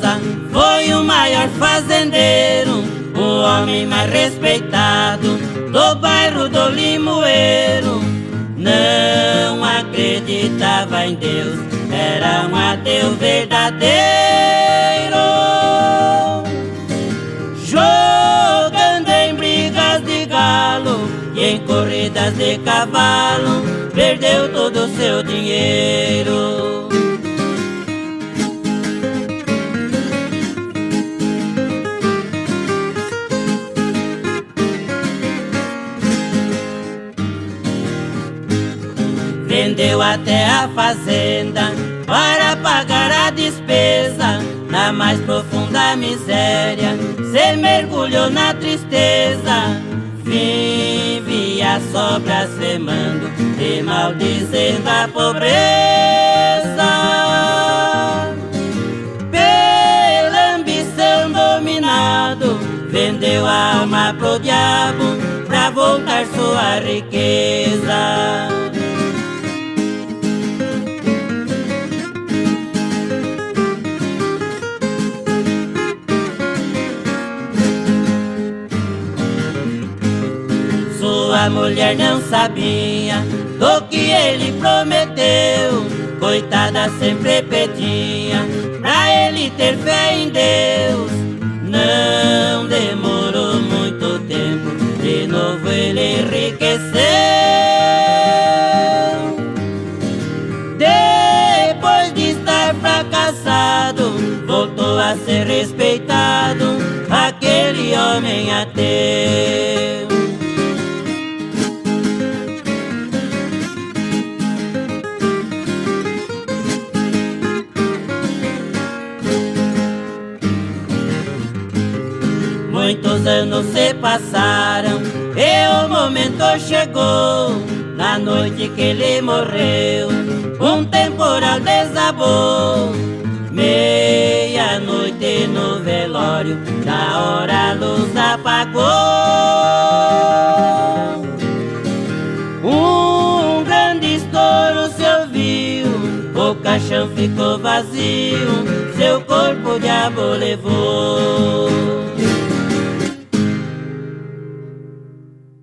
tristeza. Foi o maior fazendeiro, o homem mais respeitado do bairro do Limoeiro. Não acreditava em Deus, era um ateu verdadeiro. Jogando em brigas de galo e em corridas de cavalo, perdeu todo o seu dinheiro. Vendeu até a fazenda para pagar a despesa. Na mais profunda miséria, se mergulhou na tristeza. Vivia sobras femando e maldizendo a pobreza. Pela ambição dominado, vendeu a alma pro diabo pra voltar sua riqueza. A mulher não sabia do que ele prometeu. Coitada, sempre pedia pra ele ter fé em Deus. Não demorou muito tempo, de novo ele enriqueceu. Depois de estar fracassado, voltou a ser respeitado, aquele homem ateu. Muitos anos se passaram e o momento chegou. Na noite que ele morreu, um temporal desabou. Meia-noite no velório, na hora a luz apagou. Um grande estouro se ouviu, o caixão ficou vazio, seu corpo o diabo levou.